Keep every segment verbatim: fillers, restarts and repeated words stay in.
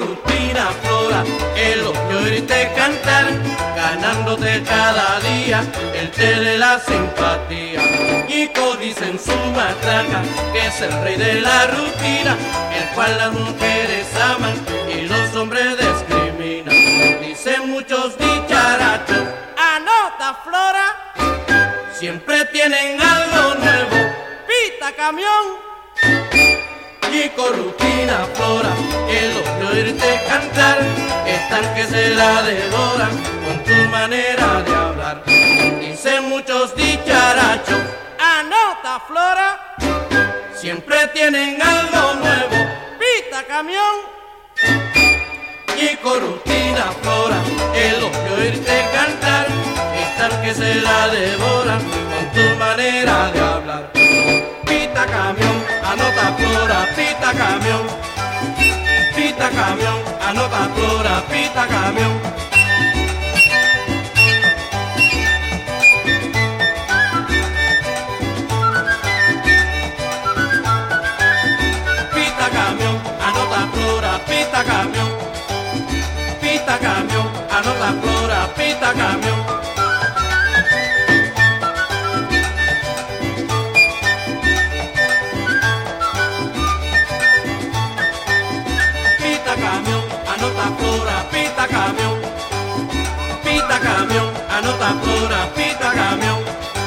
rutina flora, elogio oírte cantar, ganándote cada día el té de la simpatía. Kiko dice en su matraca que es el rey de la rutina, el cual las mujeres aman y los hombres discriminan. Dicen muchos dicharachos, anota flora, siempre tienen algo nuevo, pita camión. Kiko rutina flora, el oírte cantar, están que se la devoran con tu manera de hablar. Dicen muchos dicharachos, anota flora, siempre tienen algo nuevo, pita camión. Kiko rutina flora, el oírte cantar, están que se la devoran con tu manera de hablar. Pita camión, anota flora, pita camión. Pita camión, anota flora, pita camión. Pita camión, anota flora, pita camión. Pita camión, anota flora, pita camión. Flora, pita camión, pita camión, anota flora, pita camión.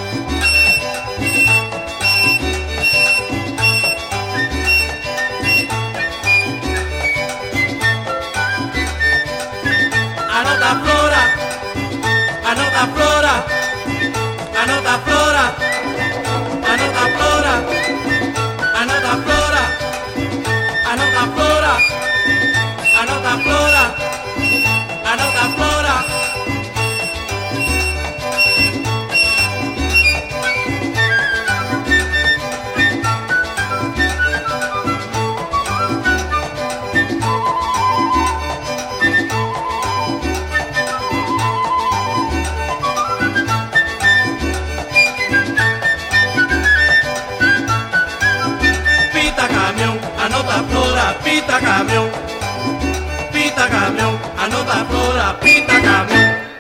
Anota flora, anota flora, anota flora, anota flora, anota flora, anota flora. Anota flora, anota flora. Pita camión, anota flora, pita camión. Pita camión, anota flora, pita camión.